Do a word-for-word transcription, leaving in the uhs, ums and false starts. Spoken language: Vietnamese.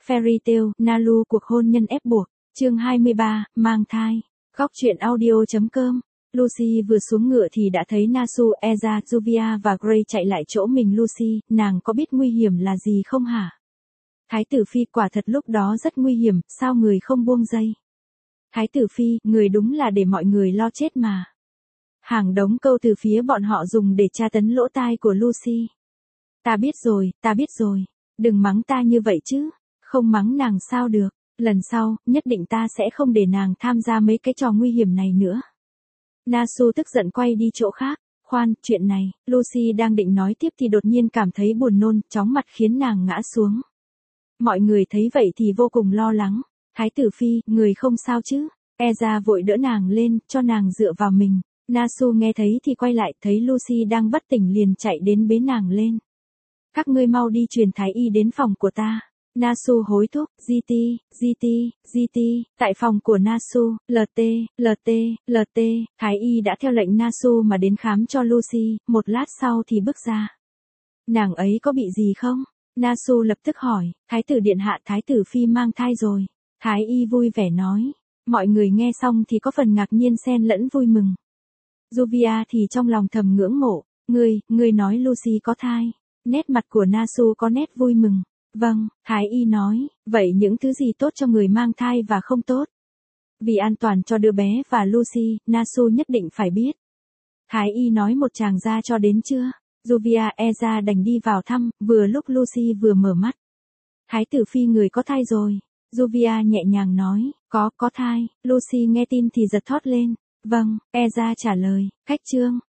Fairy Tail, Nalu cuộc hôn nhân ép buộc, chương hai mươi ba, mang thai. Góc truyện audio.com. Lucy vừa xuống ngựa thì đã thấy Nasu, Eza, Juvia và Gray chạy lại chỗ mình. Lucy, nàng có biết nguy hiểm là gì không hả? Thái tử phi, quả thật lúc đó rất nguy hiểm, sao người không buông dây? Thái tử phi, người đúng là để mọi người lo chết mà. Hàng đống câu từ phía bọn họ dùng để tra tấn lỗ tai của Lucy. Ta biết rồi, ta biết rồi. Đừng mắng ta như vậy chứ. Không mắng nàng sao được. Lần sau, nhất định ta sẽ không để nàng tham gia mấy cái trò nguy hiểm này nữa. Nasu tức giận quay đi chỗ khác. Khoan, chuyện này, Lucy đang định nói tiếp thì đột nhiên cảm thấy buồn nôn, chóng mặt khiến nàng ngã xuống. Mọi người thấy vậy thì vô cùng lo lắng. Thái tử phi, người không sao chứ? Eza vội đỡ nàng lên, cho nàng dựa vào mình. Nasu nghe thấy thì quay lại, thấy Lucy đang bất tỉnh liền chạy đến bế nàng lên. Các ngươi mau đi truyền thái y đến phòng của ta. Nasu hối thúc, giê tê, giê tê, giê tê, tại phòng của Nasu, lờ tê, lờ tê, lờ tê, thái y đã theo lệnh Nasu mà đến khám cho Lucy, một lát sau thì bước ra. Nàng ấy có bị gì không? Nasu lập tức hỏi, thái tử điện hạ, thái tử phi mang thai rồi. Thái y vui vẻ nói, mọi người nghe xong thì có phần ngạc nhiên xen lẫn vui mừng. Juvia thì trong lòng thầm ngưỡng mộ, ngươi, ngươi nói Lucy có thai. Nét mặt của Nasu có nét vui mừng. Vâng, thái y nói, vậy những thứ gì tốt cho người mang thai và không tốt? Vì an toàn cho đứa bé và Lucy, Nasu nhất định phải biết. Thái y nói một tràng ra cho đến trưa. Juvia, Eza đành đi vào thăm, vừa lúc Lucy vừa mở mắt. Thái tử phi người có thai rồi. Juvia nhẹ nhàng nói, có, có thai. Lucy nghe tin thì giật thót lên. Vâng, Eza trả lời, khách trương,